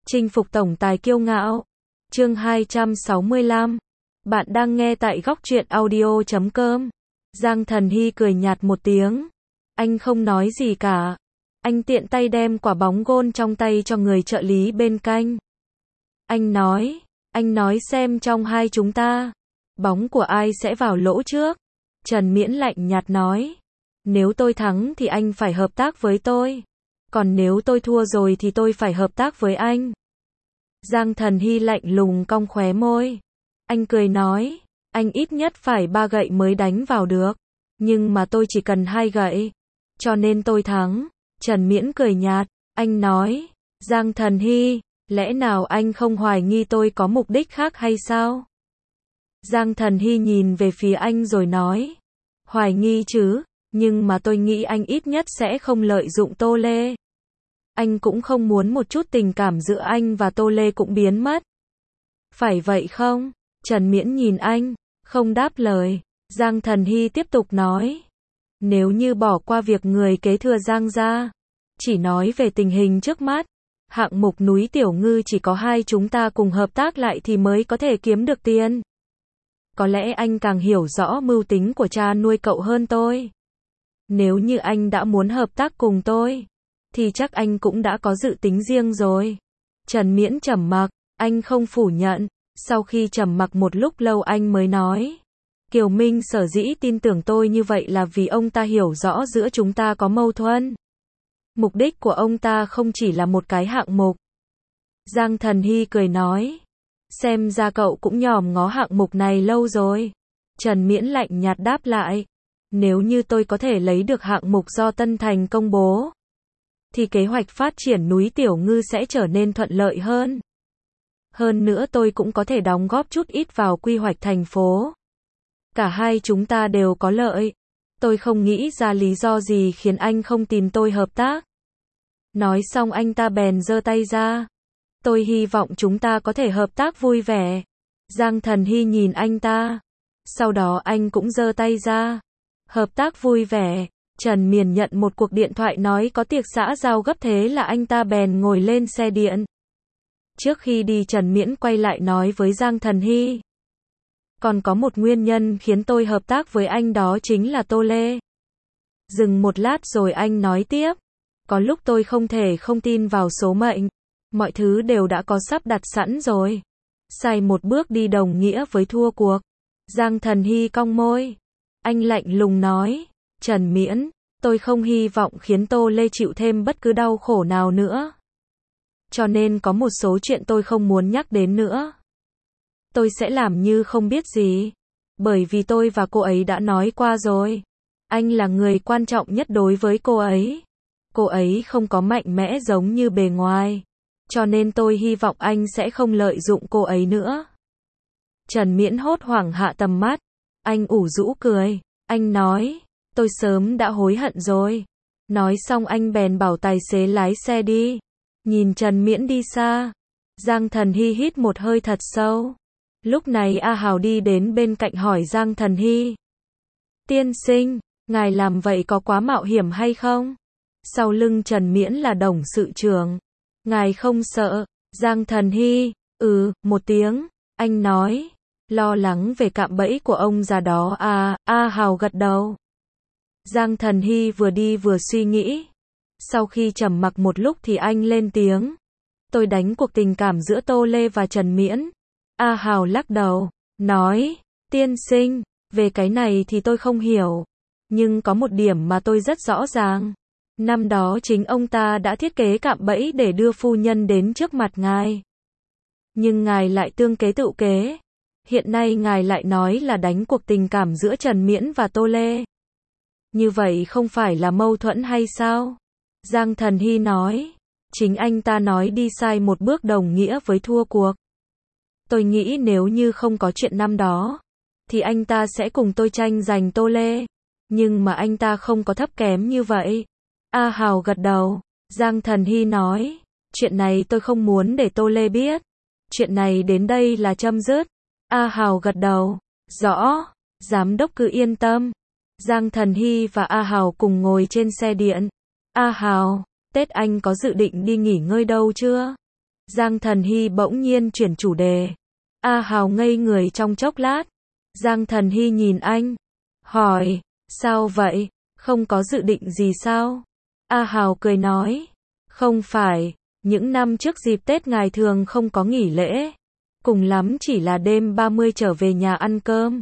Chinh phục tổng tài kiêu ngạo. Chương 265. Bạn đang nghe tại góc truyện audio.com. Giang Thần Hy cười nhạt một tiếng. Anh không nói gì cả. Anh tiện tay đem quả bóng gôn trong tay cho người trợ lý bên cạnh. Anh nói xem trong hai chúng ta, bóng của ai sẽ vào lỗ trước? Trần Miễn lạnh nhạt nói. Nếu tôi thắng thì anh phải hợp tác với tôi. Còn nếu tôi thua rồi thì tôi phải hợp tác với anh. Giang Thần Hy lạnh lùng cong khóe môi. Anh cười nói, anh ít nhất phải 3 gậy mới đánh vào được. Nhưng mà tôi chỉ cần 2 gậy. Cho nên tôi thắng. Trần Miễn cười nhạt. Anh nói, Giang Thần Hy, lẽ nào anh không hoài nghi tôi có mục đích khác hay sao? Giang Thần Hy nhìn về phía anh rồi nói. Hoài nghi chứ, nhưng mà tôi nghĩ anh ít nhất sẽ không lợi dụng Tô Lê. Anh cũng không muốn một chút tình cảm giữa anh và Tô Lê cũng biến mất. Phải vậy không? Trần Miễn nhìn anh, không đáp lời. Giang Thần Hy tiếp tục nói. Nếu như bỏ qua việc người kế thừa Giang ra, chỉ nói về tình hình trước mắt, hạng mục núi Tiểu Ngư chỉ có hai chúng ta cùng hợp tác lại thì mới có thể kiếm được tiền. Có lẽ anh càng hiểu rõ mưu tính của cha nuôi cậu hơn tôi. Nếu như anh đã muốn hợp tác cùng tôi, thì chắc anh cũng đã có dự tính riêng rồi. Trần Miễn trầm mặc, anh không phủ nhận. Sau khi trầm mặc một lúc lâu anh mới nói. Kiều Minh sở dĩ tin tưởng tôi như vậy là vì ông ta hiểu rõ giữa chúng ta có mâu thuẫn. Mục đích của ông ta không chỉ là một cái hạng mục. Giang Thần Hy cười nói. Xem ra cậu cũng nhòm ngó hạng mục này lâu rồi. Trần Miễn lạnh nhạt đáp lại. Nếu như tôi có thể lấy được hạng mục do Tân Thành công bố, thì kế hoạch phát triển núi Tiểu Ngư sẽ trở nên thuận lợi hơn. Hơn nữa tôi cũng có thể đóng góp chút ít vào quy hoạch thành phố. Cả hai chúng ta đều có lợi. Tôi không nghĩ ra lý do gì khiến anh không tìm tôi hợp tác. Nói xong anh ta bèn giơ tay ra. Tôi hy vọng chúng ta có thể hợp tác vui vẻ. Giang Thần Hy nhìn anh ta. Sau đó anh cũng giơ tay ra. Hợp tác vui vẻ. Trần Miền nhận một cuộc điện thoại nói có tiệc xã giao gấp, thế là anh ta bèn ngồi lên xe điện. Trước khi đi Trần Miễn quay lại nói với Giang Thần Hy. Còn có một nguyên nhân khiến tôi hợp tác với anh, đó chính là Tô Lê. Dừng một lát rồi anh nói tiếp. Có lúc tôi không thể không tin vào số mệnh. Mọi thứ đều đã có sắp đặt sẵn rồi. Sai một bước đi đồng nghĩa với thua cuộc. Giang Thần Hy cong môi. Anh lạnh lùng nói. Trần Miễn, tôi không hy vọng khiến Tô Lê chịu thêm bất cứ đau khổ nào nữa. Cho nên có một số chuyện tôi không muốn nhắc đến nữa. Tôi sẽ làm như không biết gì. Bởi vì tôi và cô ấy đã nói qua rồi. Anh là người quan trọng nhất đối với cô ấy. Cô ấy không có mạnh mẽ giống như bề ngoài. Cho nên tôi hy vọng anh sẽ không lợi dụng cô ấy nữa. Trần Miễn hốt hoảng hạ tầm mắt. Anh ủ rũ cười. Anh nói, tôi sớm đã hối hận rồi. Nói xong anh bèn bảo tài xế lái xe đi. Nhìn Trần Miễn đi xa, Giang Thần Hy hít một hơi thật sâu. Lúc này A Hào đi đến bên cạnh hỏi Giang Thần Hy. Tiên sinh, ngài làm vậy có quá mạo hiểm hay không? Sau lưng Trần Miễn là Đồng sự trưởng. Ngài không sợ? Giang Thần Hy, một tiếng. Anh nói, lo lắng về cạm bẫy của ông già đó à? A Hào gật đầu. Giang Thần Hy vừa đi vừa suy nghĩ. Sau khi trầm mặc một lúc thì anh lên tiếng. Tôi đánh cuộc tình cảm giữa Tô Lê và Trần Miễn. A Hào lắc đầu, nói, tiên sinh, về cái này thì tôi không hiểu. Nhưng có một điểm mà tôi rất rõ ràng. Năm đó chính ông ta đã thiết kế cạm bẫy để đưa phu nhân đến trước mặt ngài. Nhưng ngài lại tương kế tự kế. Hiện nay ngài lại nói là đánh cuộc tình cảm giữa Trần Miễn và Tô Lê. Như vậy không phải là mâu thuẫn hay sao? Giang Thần Hy nói. Chính anh ta nói đi sai một bước đồng nghĩa với thua cuộc. Tôi nghĩ nếu như không có chuyện năm đó, thì anh ta sẽ cùng tôi tranh giành Tô Lê. Nhưng mà anh ta không có thấp kém như vậy. A Hào gật đầu. Giang Thần Hy nói. Chuyện này tôi không muốn để Tô Lê biết. Chuyện này đến đây là chấm dứt. A Hào gật đầu. Rõ. Giám đốc cứ yên tâm. Giang Thần Hy và A Hào cùng ngồi trên xe điện. A Hào, Tết anh có dự định đi nghỉ ngơi đâu chưa? Giang Thần Hy bỗng nhiên chuyển chủ đề. A Hào ngây người trong chốc lát. Giang Thần Hy nhìn anh, hỏi, sao vậy, không có dự định gì sao? A Hào cười nói, không phải, những năm trước dịp Tết ngài thường không có nghỉ lễ, cùng lắm chỉ là đêm 30 trở về nhà ăn cơm.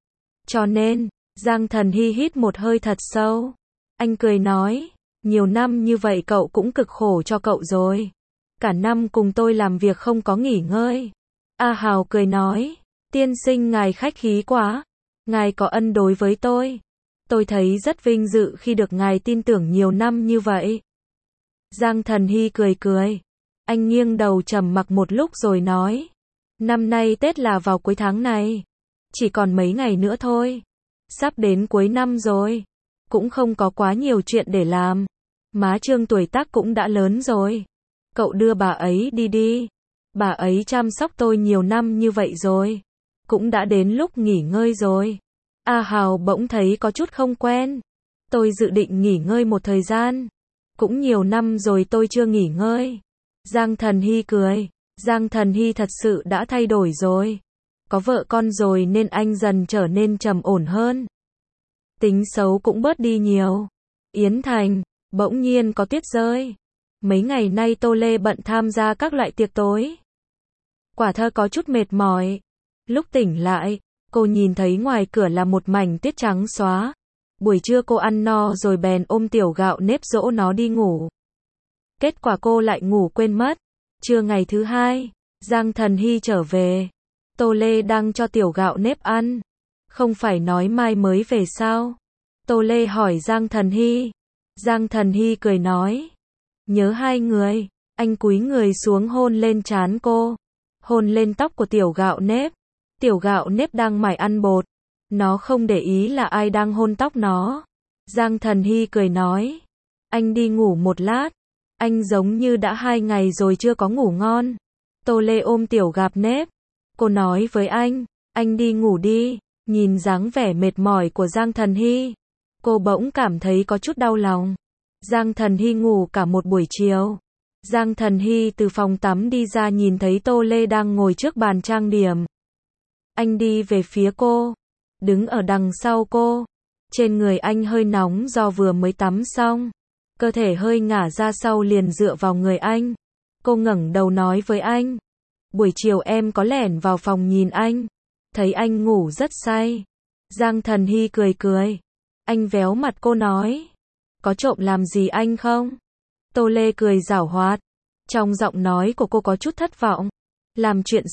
Cho nên, Giang Thần Hy hít một hơi thật sâu. Anh cười nói, nhiều năm như vậy cậu cũng cực khổ cho cậu rồi. Cả năm cùng tôi làm việc không có nghỉ ngơi. A Hào cười nói, tiên sinh ngài khách khí quá. Ngài có ân đối với tôi. Tôi thấy rất vinh dự khi được ngài tin tưởng nhiều năm như vậy. Giang Thần Hy cười cười. Anh nghiêng đầu trầm mặc một lúc rồi nói, năm nay Tết là vào cuối tháng này. Chỉ còn mấy ngày nữa thôi. Sắp đến cuối năm rồi. Cũng không có quá nhiều chuyện để làm. Má Trương tuổi tác cũng đã lớn rồi. Cậu đưa bà ấy đi đi. Bà ấy chăm sóc tôi nhiều năm như vậy rồi. Cũng đã đến lúc nghỉ ngơi rồi. A Hào bỗng thấy có chút không quen. Tôi dự định nghỉ ngơi một thời gian. Cũng nhiều năm rồi tôi chưa nghỉ ngơi. Giang Thần Hy cười. Giang Thần Hy thật sự đã thay đổi rồi. Có vợ con rồi nên anh dần trở nên trầm ổn hơn. Tính xấu cũng bớt đi nhiều. Yến Thành, bỗng nhiên có tuyết rơi. Mấy ngày nay Tô Lê bận tham gia các loại tiệc tối. Quả thơ có chút mệt mỏi. Lúc tỉnh lại, cô nhìn thấy ngoài cửa là một mảnh tuyết trắng xóa. Buổi trưa cô ăn no rồi bèn ôm tiểu gạo nếp dỗ nó đi ngủ. Kết quả cô lại ngủ quên mất. Trưa ngày thứ hai, Giang Thần Hy trở về. Tô Lê đang cho tiểu gạo nếp ăn. Không phải nói mai mới về sao? Tô Lê hỏi Giang Thần Hy. Giang Thần Hy cười nói, nhớ hai người. Anh cúi người xuống hôn lên trán cô. Hôn lên tóc của tiểu gạo nếp. Tiểu gạo nếp đang mải ăn bột. Nó không để ý là ai đang hôn tóc nó. Giang Thần Hy cười nói, anh đi ngủ một lát. Anh giống như đã 2 ngày rồi chưa có ngủ ngon. Tô Lê ôm tiểu gạo nếp. Cô nói với anh đi ngủ đi. Nhìn dáng vẻ mệt mỏi của Giang Thần Hy, cô bỗng cảm thấy có chút đau lòng. Giang Thần Hy ngủ cả một buổi chiều. Giang Thần Hy từ phòng tắm đi ra nhìn thấy Tô Lê đang ngồi trước bàn trang điểm. Anh đi về phía cô, đứng ở đằng sau cô. Trên người anh hơi nóng do vừa mới tắm xong. Cơ thể hơi ngả ra sau liền dựa vào người anh. Cô ngẩng đầu nói với anh, buổi chiều em có lẻn vào phòng nhìn anh. Thấy anh ngủ rất say. Giang Thần Hy cười cười. Anh véo mặt cô nói, có trộm làm gì anh không? Tô Lê cười giảo hoạt. Trong giọng nói của cô có chút thất vọng. Làm chuyện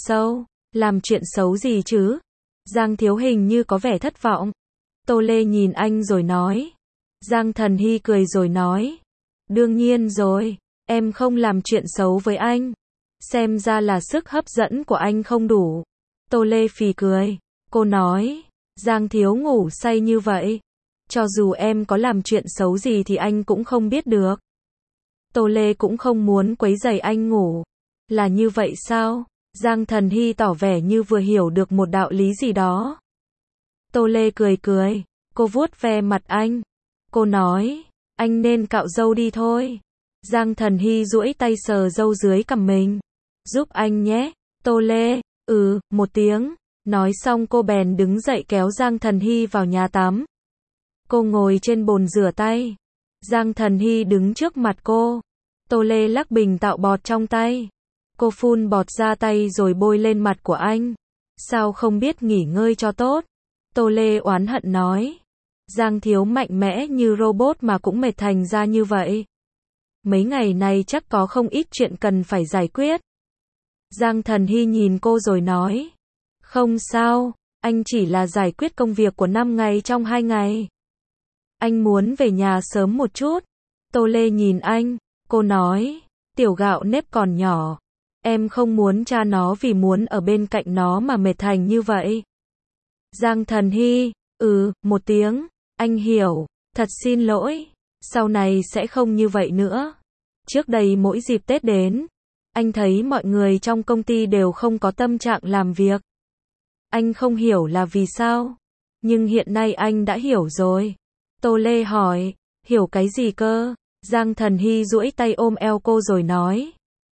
xấu gì chứ? Giang Thiếu hình như có vẻ thất vọng. Tô Lê nhìn anh rồi nói. Giang Thần Hy cười rồi nói, đương nhiên rồi, em không làm chuyện xấu với anh. Xem ra là sức hấp dẫn của anh không đủ. Tô Lê phì cười. Cô nói, Giang Thiếu ngủ say như vậy. Cho dù em có làm chuyện xấu gì thì anh cũng không biết được. Tô Lê cũng không muốn quấy rầy anh ngủ. Là như vậy sao? Giang Thần Hy tỏ vẻ như vừa hiểu được một đạo lý gì đó. Tô Lê cười cười. Cô vuốt ve mặt anh. Cô nói, anh nên cạo râu đi thôi. Giang Thần Hy duỗi tay sờ râu dưới cằm mình. Giúp anh nhé. Tô Lê, một tiếng. Nói xong cô bèn đứng dậy kéo Giang Thần Hy vào nhà tắm. Cô ngồi trên bồn rửa tay. Giang Thần Hy đứng trước mặt cô. Tô Lê lắc bình tạo bọt trong tay. Cô phun bọt ra tay rồi bôi lên mặt của anh. Sao không biết nghỉ ngơi cho tốt? Tô Lê oán hận nói. Giang Thiếu mạnh mẽ như robot mà cũng mệt thành ra như vậy. Mấy ngày này chắc có không ít chuyện cần phải giải quyết. Giang Thần Hy nhìn cô rồi nói. Không sao, anh chỉ là giải quyết công việc của 5 ngày trong 2 ngày. Anh muốn về nhà sớm một chút. Tô Lê nhìn anh, cô nói, tiểu gạo nếp còn nhỏ. Em không muốn cha nó vì muốn ở bên cạnh nó mà mệt thành như vậy. Giang Thần Hy, một tiếng, anh hiểu, thật xin lỗi, sau này sẽ không như vậy nữa. Trước đây mỗi dịp Tết đến, anh thấy mọi người trong công ty đều không có tâm trạng làm việc. Anh không hiểu là vì sao, nhưng hiện nay anh đã hiểu rồi. Tô Lê hỏi, hiểu cái gì cơ? Giang Thần Hy duỗi tay ôm eo cô rồi nói,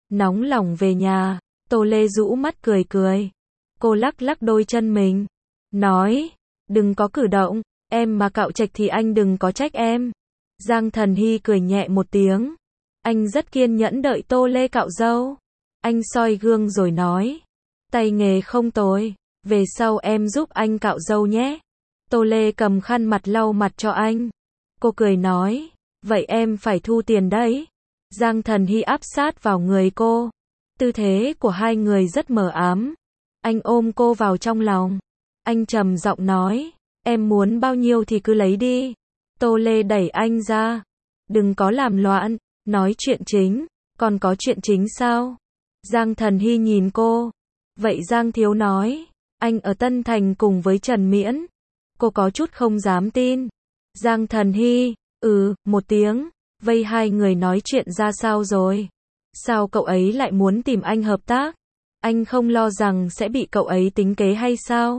Nóng lòng về nhà, Tô Lê rũ mắt cười cười. Cô lắc lắc đôi chân mình, nói, đừng có cử động, em mà cạo trạch thì anh đừng có trách em. Giang Thần Hy cười nhẹ một tiếng. Anh rất kiên nhẫn đợi Tô Lê cạo râu. Anh soi gương rồi nói, tay nghề không tồi, về sau em giúp anh cạo râu nhé. Tô Lê cầm khăn mặt lau mặt cho anh. Cô cười nói, vậy em phải thu tiền đấy. Giang Thần Hy áp sát vào người cô. Tư thế của hai người rất mờ ám. Anh ôm cô vào trong lòng. Anh trầm giọng nói, em muốn bao nhiêu thì cứ lấy đi. Tô Lê đẩy anh ra. Đừng có làm loạn, nói chuyện chính. Còn có chuyện chính sao? Giang Thần Hy nhìn cô. Vậy Giang Thiếu nói, anh ở Tân Thành cùng với Trần Miễn. Cô có chút không dám tin. Giang Thần Hy, một tiếng. Vây hai người nói chuyện ra sao rồi? Sao cậu ấy lại muốn tìm anh hợp tác? Anh không lo rằng sẽ bị cậu ấy tính kế hay sao?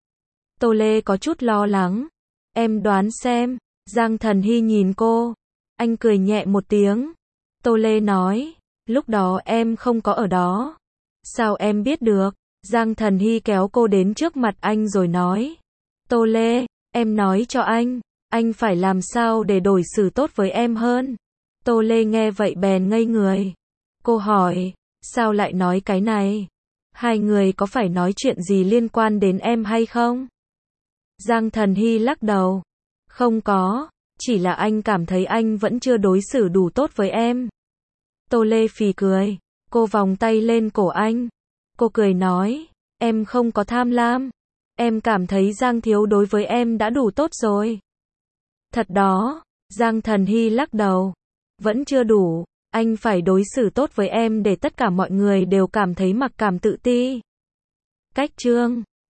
Tô Lê có chút lo lắng. Em đoán xem. Giang Thần Hy nhìn cô. Anh cười nhẹ một tiếng. Tô Lê nói, lúc đó em không có ở đó. Sao em biết được? Giang Thần Hy kéo cô đến trước mặt anh rồi nói, Tô Lê, em nói cho anh phải làm sao để đối xử tốt với em hơn. Tô Lê nghe vậy bèn ngây người. Cô hỏi, sao lại nói cái này? Hai người có phải nói chuyện gì liên quan đến em hay không? Giang Thần Hy lắc đầu. Không có, chỉ là anh cảm thấy anh vẫn chưa đối xử đủ tốt với em. Tô Lê phì cười. Cô vòng tay lên cổ anh. Cô cười nói, em không có tham lam. Em cảm thấy Giang Thiếu đối với em đã đủ tốt rồi. Thật đó. Giang Thần Hy lắc đầu. Vẫn chưa đủ. Anh phải đối xử tốt với em để tất cả mọi người đều cảm thấy mặc cảm tự ti. Cách chương